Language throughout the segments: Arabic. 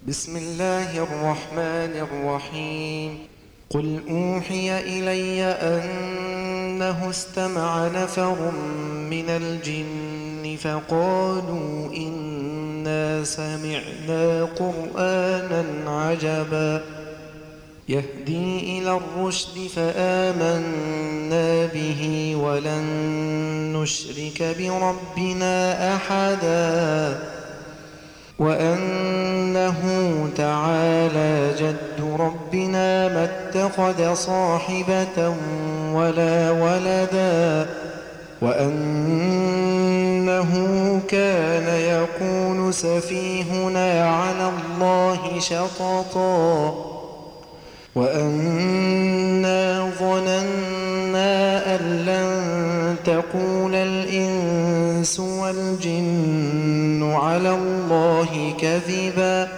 بسم الله الرحمن الرحيم. قل أوحي إلي أنه استمع نفر من الجن فقالوا إنا سمعنا قرآنا عجبا يهدي إلى الرشد فآمنا به ولن نشرك بربنا أحدا وأنه تعالى جد ربنا ما اتخذ صاحبة ولا ولدا وأنه كان يقول سفيهنا على الله شططا وأنا ظننا أن لن تقول الإنس والجن على الله كذبا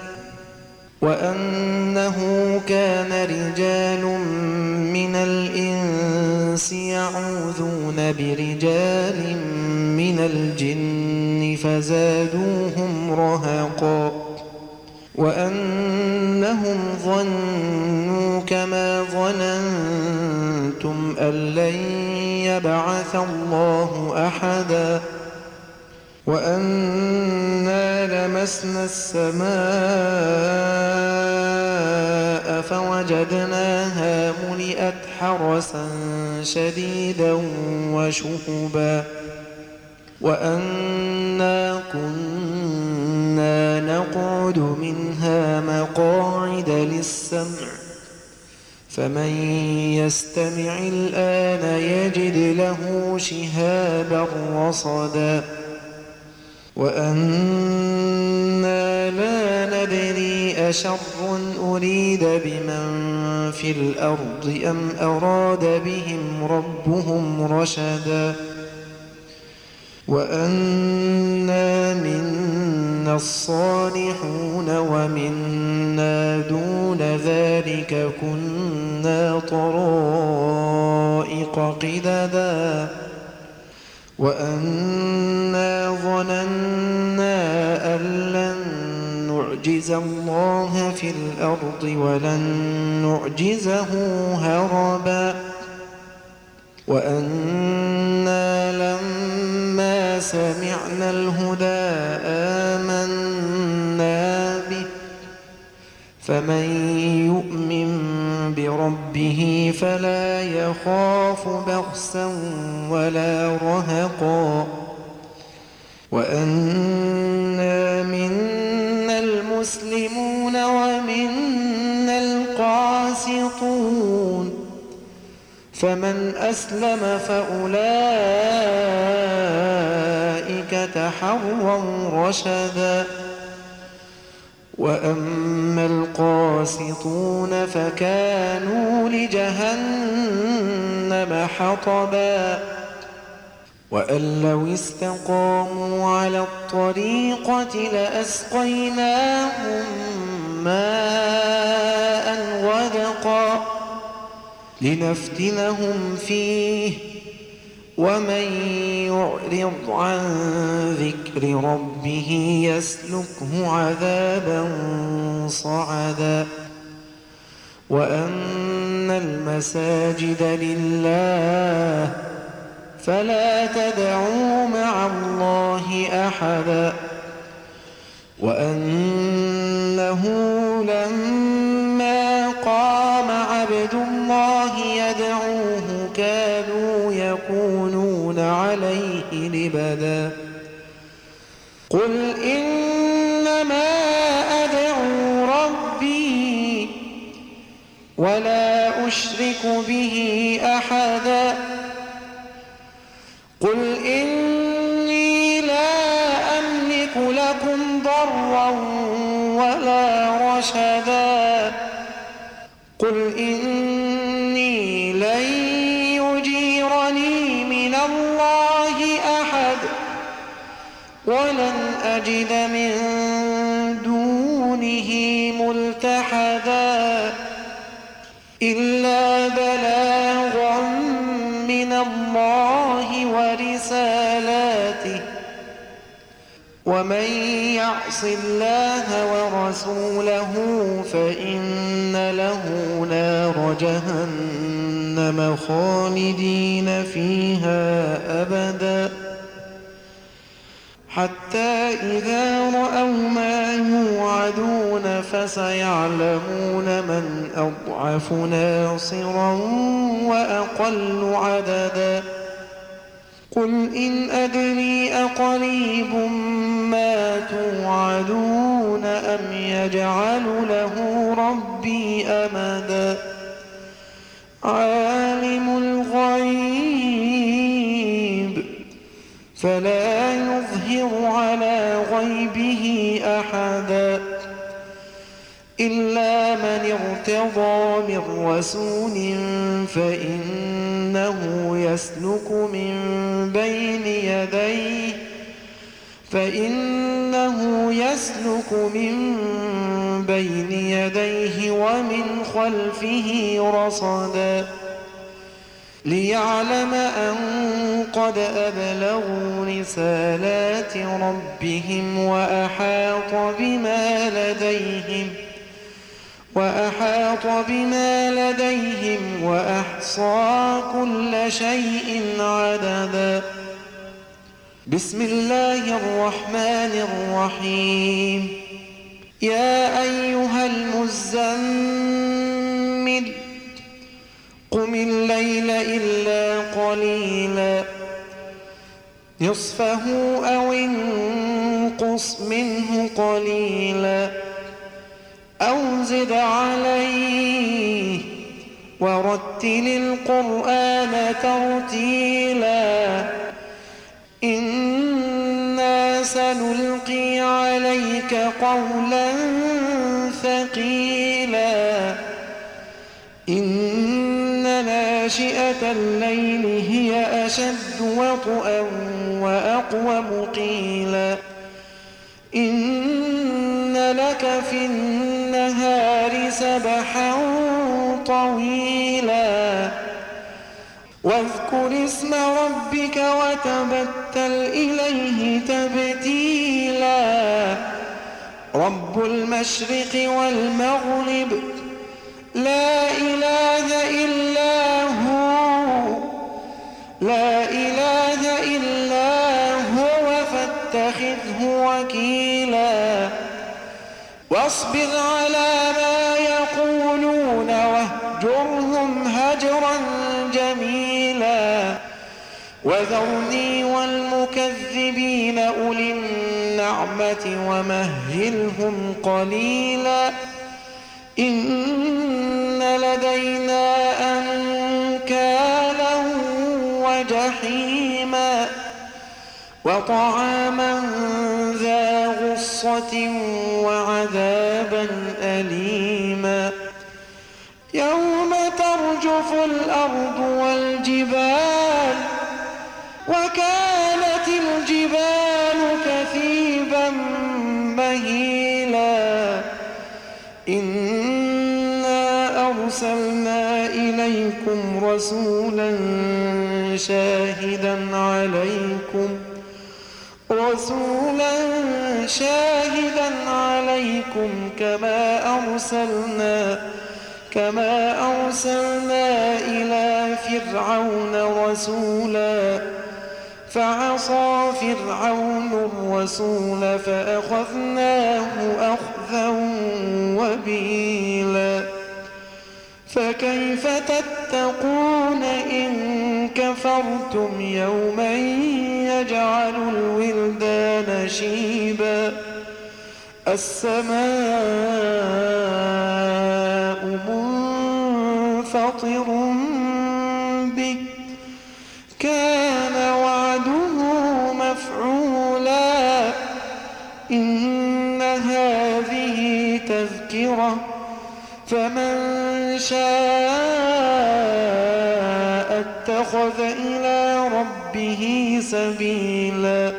وأنه كان رجال من الإنس يعوذون برجال من الجن فزادوهم رهقا وأنهم ظنوا كما ظننتم أن لن يبعث الله أحدا وأنا لمسنا السماء فوجدناها ملئت حرسا شديدا وشهبا وأنا كنا نقعد منها مقاعد للسمع فمن يستمع الآن يجد له شهابا رصدا وأنا لا ندري أشر أريد بمن في الأرض أم أراد بهم ربهم رشدا وأنا منا الصالحون ومنا دون ذلك كنا طرائق قددا وأنا ظننا أن لن نعجز الله في الأرض ولن نعجزه هربا وأنا لما سمعنا الهدى آمنا به فمن يؤمن بربه فلا يخاف بخسا ولا رهقا وأنا منا المسلمون ومنا القاسطون فمن أسلم فأولئك تحروا رشدا وأما القاسطون فكانوا لجهنم حطبا وأن لو استقاموا على الطريقة لأسقيناهم ماء غدقا لنفتنهم فيه ومن يعرض عن ذكر ربه يسلكه عذابا صعدا وأن المساجد لله فلا تدعوا مع الله أحدا وأنه لما قام عبد الله يدعوه كانوا يكونون عليه لبدا قل إنما أدعو ربي ولا أشرك به أحدا قل إني لا أملك لكم ضرا ولا رشدا قل إني لن يجيرني من الله أحد ولن أجد من دونه ملتحدا إلا بلاغا من الله ورسالاته ومن يعص الله ورسوله فإن له نار جهنم خالدين فيها أبدا حتى إذا رأوا ما يوعدون فسيعلمون من أضعف ناصرا وأقل عددا قل إن أدري أقريب ما توعدون أم يجعل له ربي أمدا عالم الغيب فلا يظهر على غيبه أحدا إلا من ارتضى من رسول فإنه يسلك من بين يديه ومن خلفه رصدا ليعلم أن قد أبلغوا رسالات ربهم وأحاط بما لديهم وأحصى كل شيء عددا بسم الله الرحمن الرحيم يا أيها المزمل قم الليل إلا قليلا نصفه أو انقص منه قليلا أو زد عليه ورتل القرآن ترتيلا إنا سنلقي عليك قولا ثقيلا إن ناشئة الليل هي أشد وطئا وأقوم قيلا إن لك في النهار سبحا طويلا واذكر اسم ربك وتبتل إليه تبتيلا رب المشرق والمغرب لا إله إلا هو فاتخذه وكيلا واصبر على ما يقولون واهجرهم هجرا جميلا وذرني والمكذبين أولي النعمة ومهلهم قليلا إن لدينا أنكالا وجحيما وطعاما ذا غصة وعذابا أليما يوم ترجف الأرض والجبال وكانت الجبال كثيبا مهيلا إنا أرسلنا إليكم رسولا شاهدا عليكم كما أرسلنا إلى فرعون رسولا فعصى فرعون الرسول فأخذناه أخذا وبيلا فكيف تتقون إن كفرتم يوما يجعل الولدان شيبا السماء منفطر به كان وعده مفعولا إن هذه تذكرة فمن شاء اتخذ إلى ربه سبيلا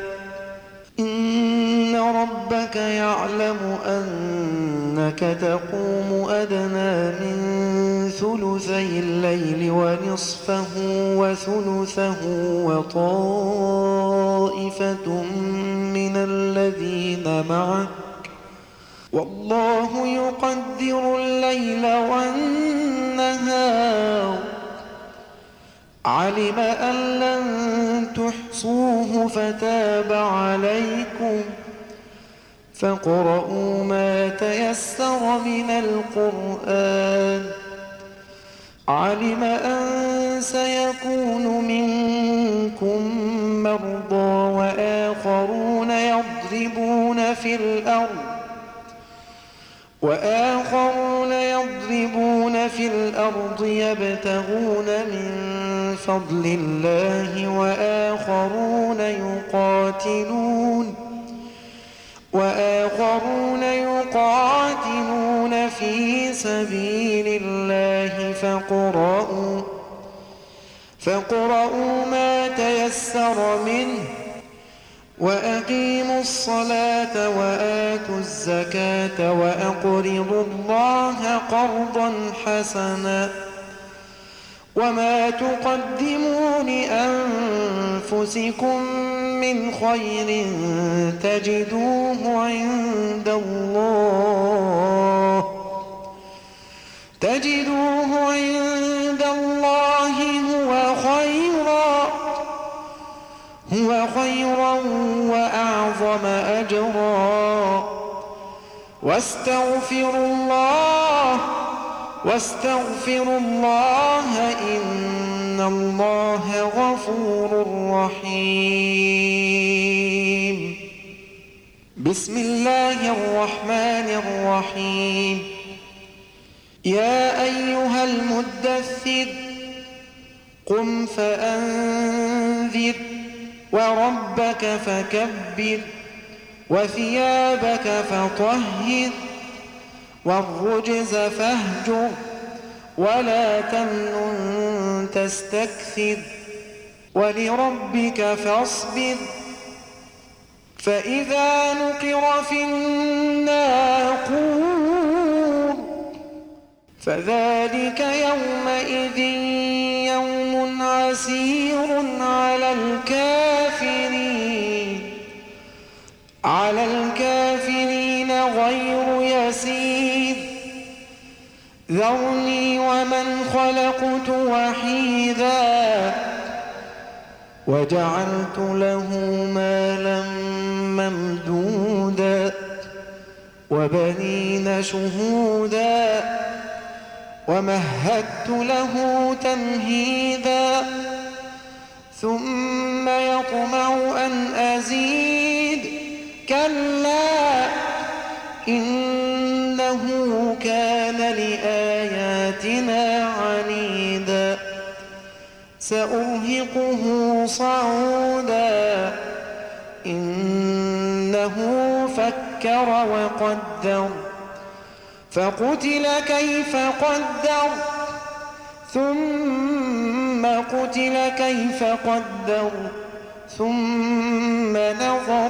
إن ربك يعلم أنك تقوم أدنى من ثلثي الليل ونصفه وثلثه وطائفة من الذين معك والله يقدر الليل والنهار علم أن لن تحصوه فتاب عليكم فاقرؤوا ما تيسر من القرآن علم أن سيكون منكم مرضى وآخرون يضربون في الأرض يبتغون من فضل الله وآخرون يقاتلون في سبيل الله فاقرؤوا ما تيسر منه وأقيموا الصلاة وآتوا الزكاة وأقرضوا الله قرضا حسنا وما تقدموا لأنفسكم من خير تجدوه عند الله هو خيرا وأعظم أجرا واستغفروا الله إن الله غفور رحيم بسم الله الرحمن الرحيم يا أيها المدثر قم فأنذر وربك فكبر وثيابك فطهر والرجز فاهجر ولا تمنن تستكثر ولربك فاصبر فإذا نقر في الناقور فذلك يومئذ يوم عسير على الكافرين غير يسير ذرني ومن خلقت وحيدا وجعلت له مالا ممدودا وبنين شهودا ومهدت له تمهيدا ثم يطمع أن أزيد كلا إنه كان لآياتنا عنيدا سأرهقه صعودا إنه فكر وقدر فقتل كيف قدر ثم قتل كيف قدر ثم نظر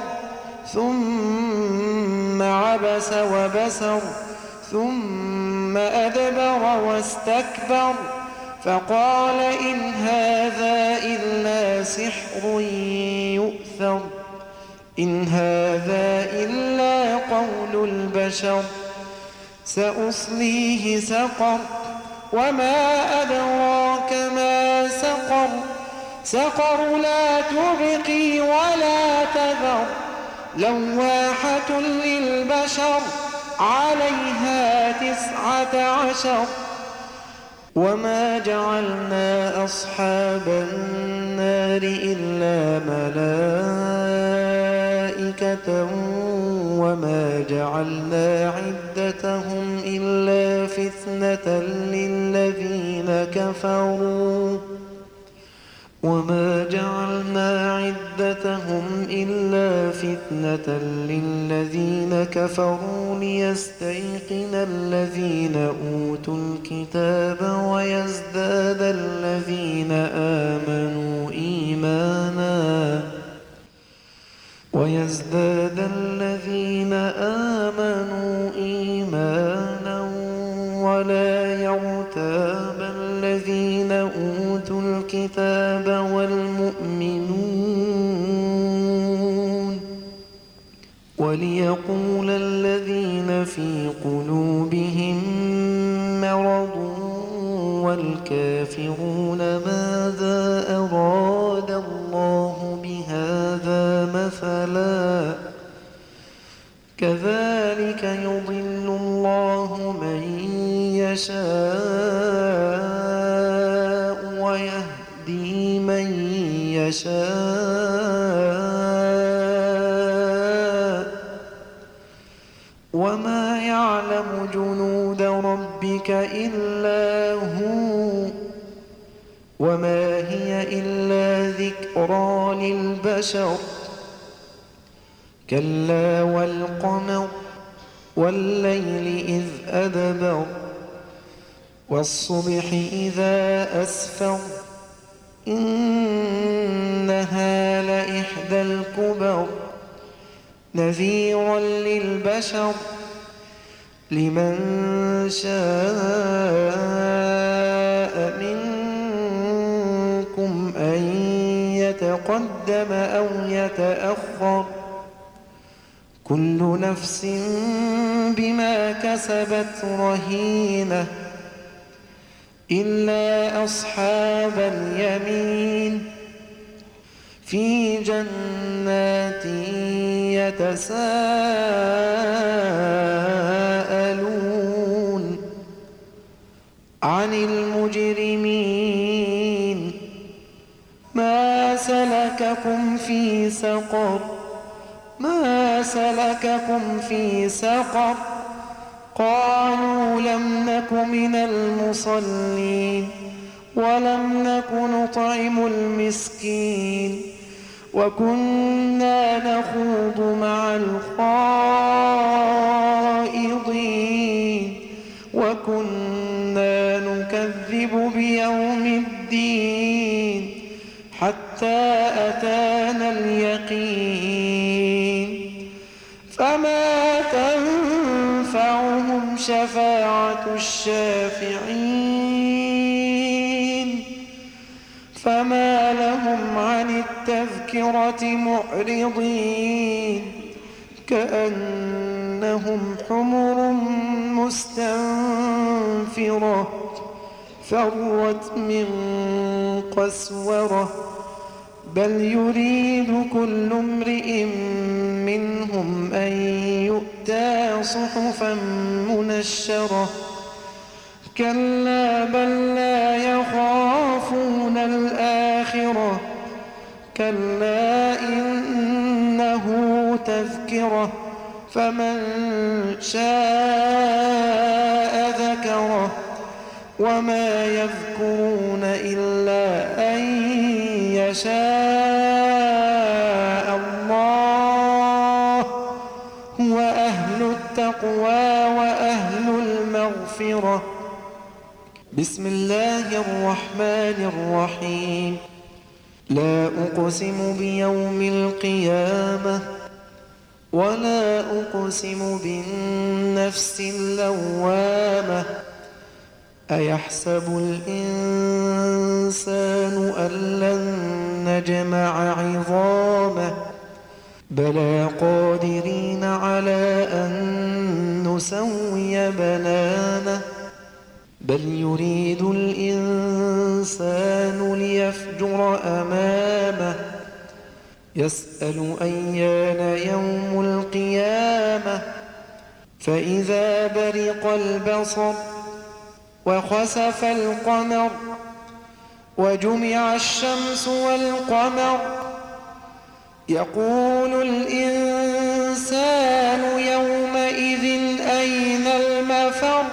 ثم عبس وبسر ثم أدبر واستكبر فقال إن هذا إلا سحر يؤثر إن هذا إلا قول البشر سأصليه سقر وما أدراك ما سقر سقر لا تبقي ولا تذر لواحة للبشر عليها 19 وما جعلنا أصحاب النار إلا ملائكة وما جعلنا عدتهم إلا فتنة للذين كفروا وما جعلنا عدتهم إلا فتنة للذين كفروا ليستيقن الذين أوتوا الكتاب ويزداد الذين آمنوا إيمانا ولا يرتاب ويقول الذين في قلوبهم مرض والكافرون ماذا أراد الله بهذا مثلا كذلك يضل الله من يشاء ويهدي من يشاء وما يعلم جنود ربك إلا هو وما هي إلا ذكرى للبشر كلا والقمر والليل إذ أدبر والصبح إذا أسفر إنها لإحدى الكبر نذيرا للبشر لمن شاء منكم أن يتقدم أو يتأخر كل نفس بما كسبت رهينة إلا أصحاب اليمين في جنات يتساءلون عن المجرمين ما سلككم في سقر ما سلككم في سقر قالوا لم نك من المصلين ولم نك نطعم المسكين وكنا نخوض مع الخائضين وكنا نكذب بيوم الدين حتى أتانا اليقين فما تنفعهم شفاعة الشافعين فما لهم عن التذكرة معرضين كأنهم حمر مستنفرة فرت من قسورة بل يريد كل امرئ منهم أن يؤتى صحفا منشرة كلا بل لا يخافون الآخرة كلا إنه تذكرة فمن شاء ذكره وما يذكرون إلا أن يشاء الله هو أهل التقوى وأهل المغفرة بسم الله الرحمن الرحيم لا أقسم بيوم القيامة ولا أقسم بالنفس اللوامة أيحسب الإنسان أن لن نجمع عظامه بلى قادرين على أن نسوي بنانه بل يريد الإنسان ليفجر أمامه يسأل أيان يوم القيامة فإذا برق البصر وخسف القمر وجمع الشمس والقمر يقول الإنسان يومئذ أين المفر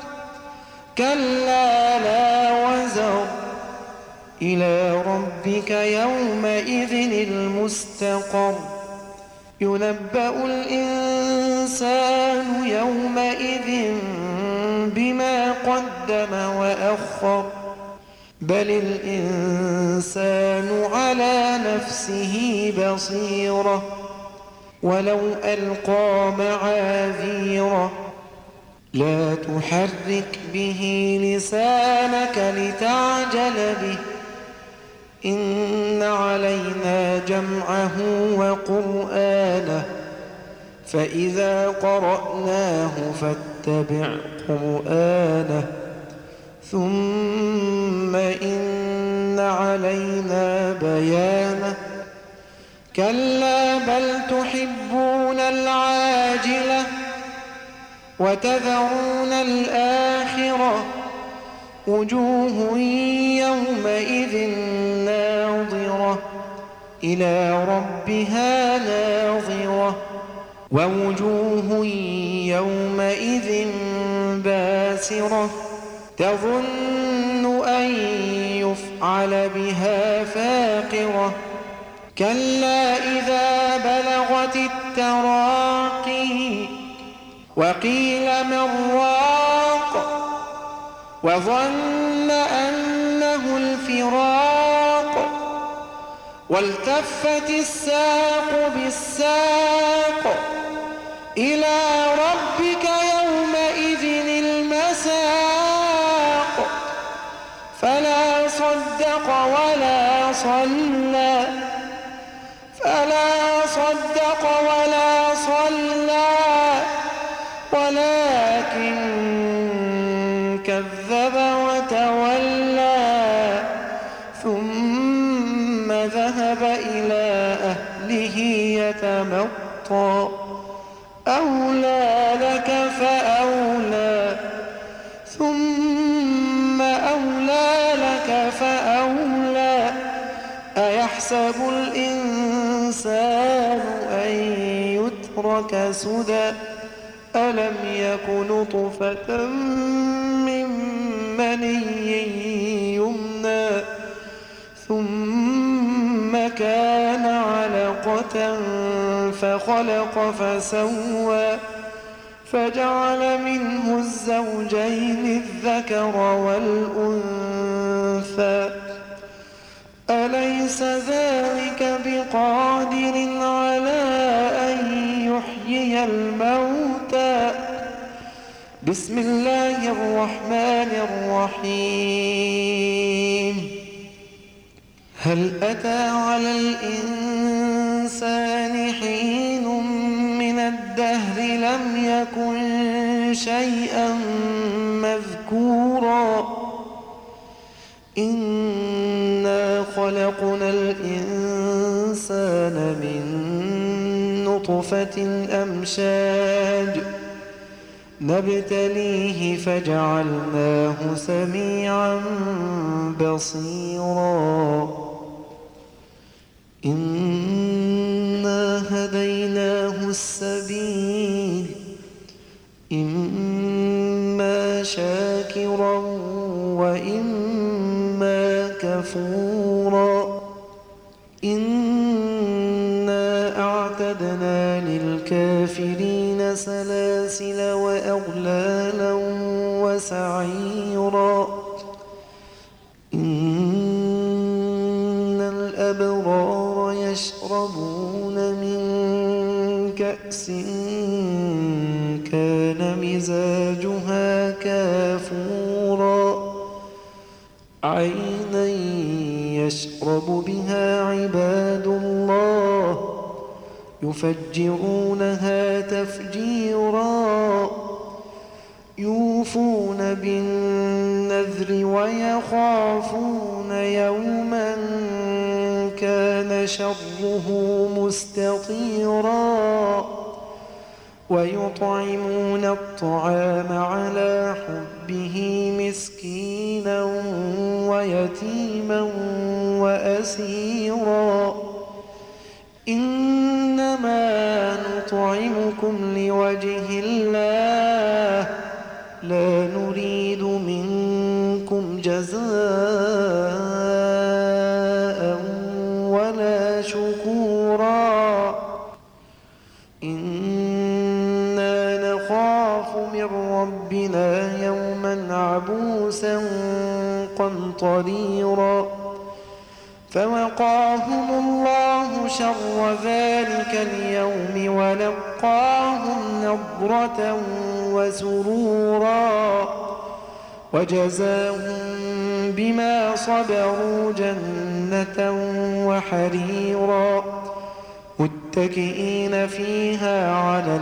كلا لا وزر إلى ربك يومئذ المستقر ينبأ الإنسان يومئذ بما قدم وأخر بل الإنسان على نفسه بصيرة ولو ألقى معاذيره لا تحرك به لسانك لتعجل به إن علينا جمعه وقرآنه فإذا قرأناه فاتبع قرآنه ثم إن علينا بيانه كلا بل تحبون العاجلة وتذرون الآخرة وجوه يومئذ ناظرة إلى ربها ناظرة ووجوه يومئذ باسرة تظن أن يفعل بها فاقرة كلا إذا بلغت التراقي وقيل من راق وظن أنه الفراق والتفت الساق بالساق إلى ربك يومئذ المساق فلا صدق ولا صلى ولكن كذب وتولى ثم ذهب إلى أهله يتمطى أولى لك فأولى ثم أولى لك فأولى أيحسب الإنسان أن يترك سدى ألم يك نطفة من مني يمنى ثم كان علقة فخلق فسوى فجعل منه الزوجين الذكر والأنثى أليس ذلك بقادر على أن يحيي الموتى بسم الله الرحمن الرحيم هل أتى على الإنسان حين من الدهر لم يكن شيئا مذكورا إنا خلقنا الإنسان من نطفة أمشاج نبتليه فجعلناه سميعا بصيرا إنا هديناه السبيل إما شاكرا وإما كفورا إنا أعتدنا للكافرين سلاسل وأغلالا وسعيرا إن الأبرار يشربون من كأس كان مزاجها كافورا عينا يشرب بها عباد الله يفجرونها تفجيرا يوفون بالنذر ويخافون يوما كان شره مستطيرا ويطعمون الطعام على حبه مسكينا ويتيما وأسيرا إنما نطعمكم لوجه الله لا نريد منكم جزاء ولا شكورا إنا نخاف من ربنا يوما عبوسا قمطريرا فوقاهم الله شر ذلك اليوم ولقاهم نضرة وسرورا وجزاهم بما صبروا جنة وحريرا متكئين فيها على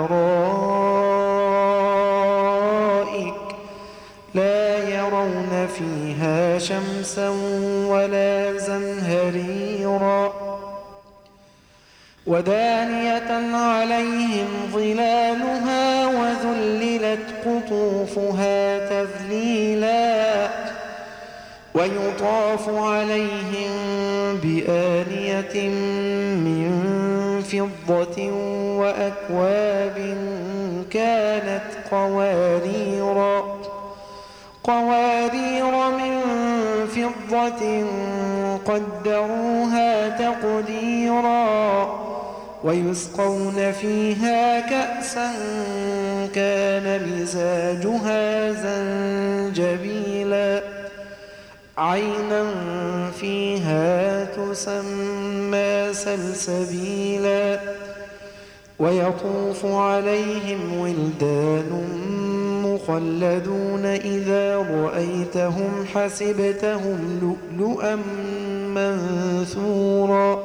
الأرائك لا يرون فيها شمسا ولا زمهريرا ودانية عليهم ظلالها وذللت قطوفها تذليلا ويطاف عليهم بآنية من فضة وأكواب كانت قوارير من فضة قدروها تقديرا ويسقون فيها كأسا كان مزاجها زنجبيلا عينا فيها تسمى سلسبيلا ويطوف عليهم ولدان مخلدون إذا رأيتهم حسبتهم لؤلؤا منثورا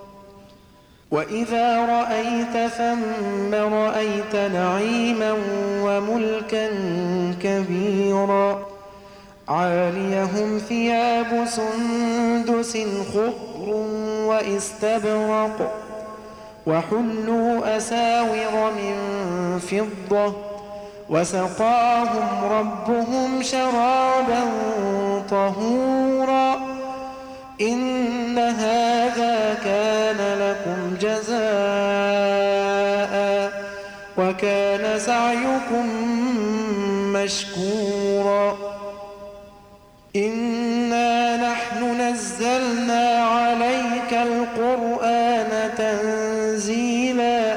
وإذا رأيت ثم رأيت نعيما وملكا كبيرا عاليهم ثياب سندس خضر واستبرق وحلوا أساور من فضة وسقاهم ربهم شرابا طهورا إن هذا كان لكم جزاء وكان سعيكم مشكورا إنا نحن نزلنا عليك القرآن تنزيلا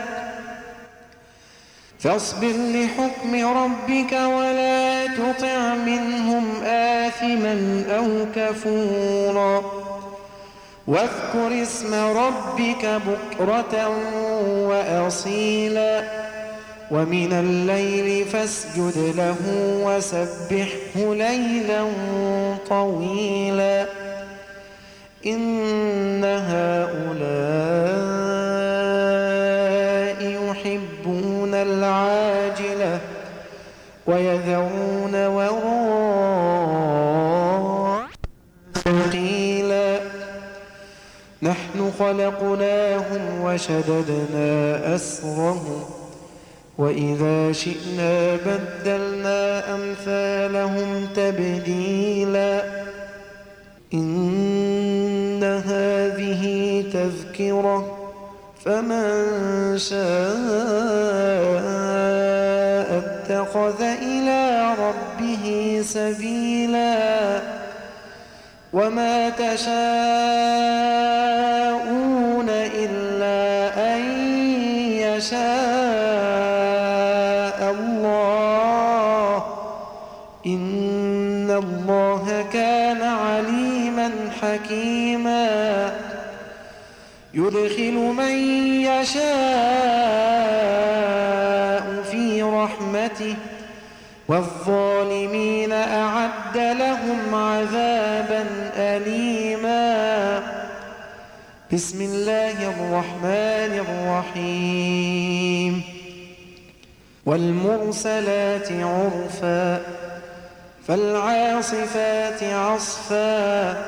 فاصبر لحكم ربك ولا تطع منهم آثما أو كفورا واذكر اسم ربك بكرة وأصيلا ومن الليل فاسجد له وسبحه ليلا طويلا إن هؤلاء يحبون العاجلة ويذرون وراءهم ثقيلا نحن خلقناهم وشددنا أسرهم وإذا شئنا بدلنا أمثالهم تبديلا إن هذه تذكرة فمن شاء اتخذ إلى ربه سبيلا وما تشاءون إلا أن يشاء الله إن الله كان عليما حكيما يدخل من يشاء في رحمته والظالمين أعد لهم عذابا أليما بسم الله الرحمن الرحيم والمرسلات عرفا فالعاصفات عصفا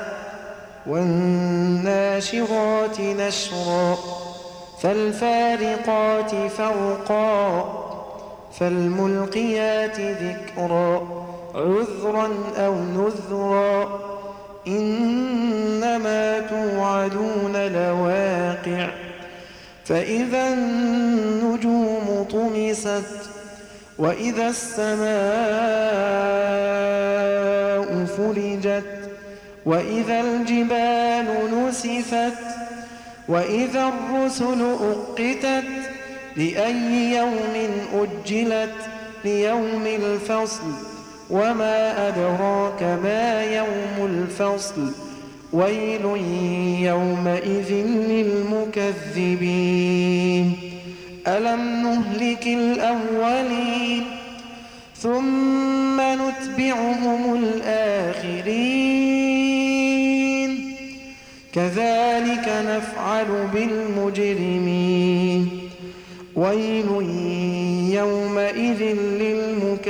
والناشرات نشرا فالفارقات فرقا فالملقيات ذكرا عذرا أو نذرا إنما توعدون لواقع فإذا النجوم طمست وإذا السماء فرجت وإذا الجبال نسفت وإذا الرسل أقتت لأي يوم أجلت ليوم الفصل وما أدراك ما يوم الفصل ويل يومئذ للمكذبين ألم نهلك الأولين ثم نتبعهم الآخرين كذلك نفعل بالمجرمين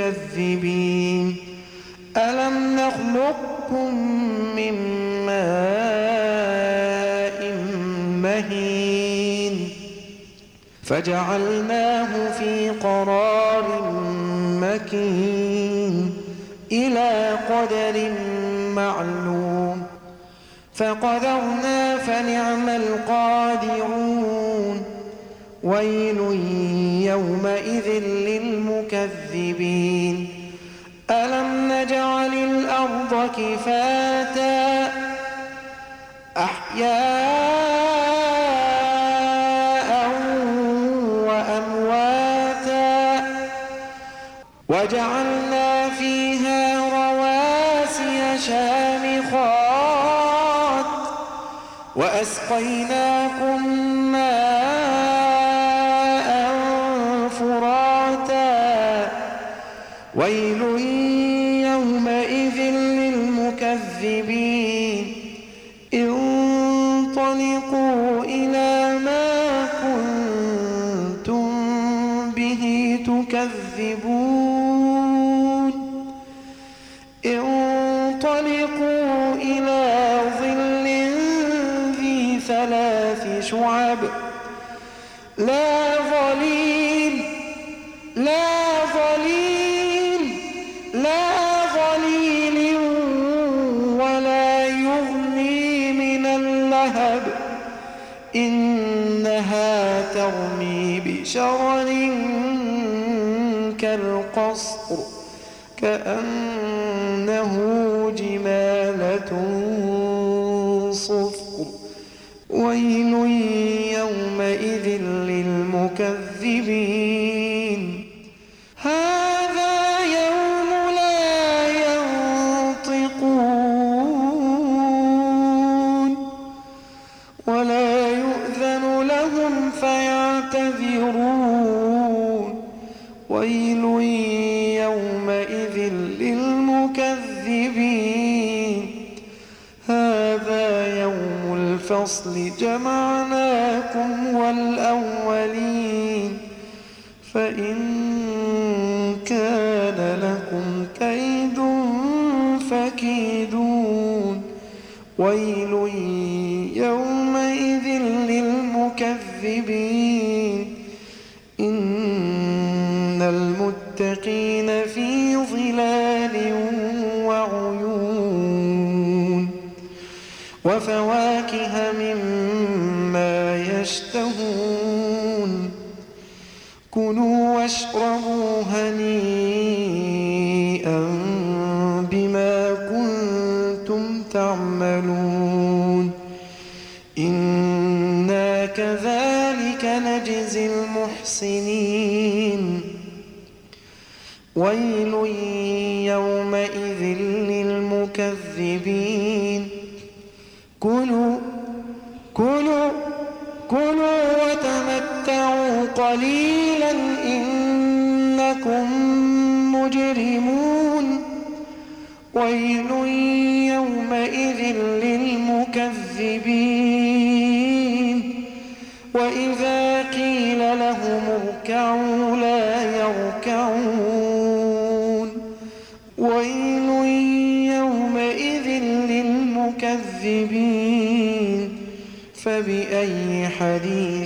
للمكذبين ألم نخلقكم من ماء مهين فجعلناه في قرار مكين إلى قدر معلوم فقدرنا فنعم القادرون ويل يومئذ للمكذبين ألم نجعل الأرض كفاتا أحياء وأمواتا وجعلنا فيها رواسي شامخات وأسقيناكم ماء فراتا ويل يومئذ للمكذبين انطلقوا إلى ما كنتم به تكذبون انطلقوا إلى ظل ذي 3 شعب لا ظليل ولا يغني من اللهب إنها ترمي بشرر كالقصر كأنه جمالة صفر ويل يومئذ للمكذبين هذا يوم لا ينطقون ولا يؤذن لهم فيعتذرون ويل يومئذ للمكذبين هذا يوم الفصل جمعناكم والأولين فإن كان لكم كيد فكيدون ويل يومئذ للمكذبين إن المتقين في ظلال وعيون وفواكه مما يشتهون كلوا واشربوا هنيئا بما كنتم تعملون إنا كذلك نجزي المحسنين ويل يومئذ للمكذبين كلوا وتمتعوا قليلا إنكم مجرمون ويل يومئذ للمكذبين وإذا قيل لهم اركعوا لا يركعون ويل يومئذ للمكذبين فبأي حديث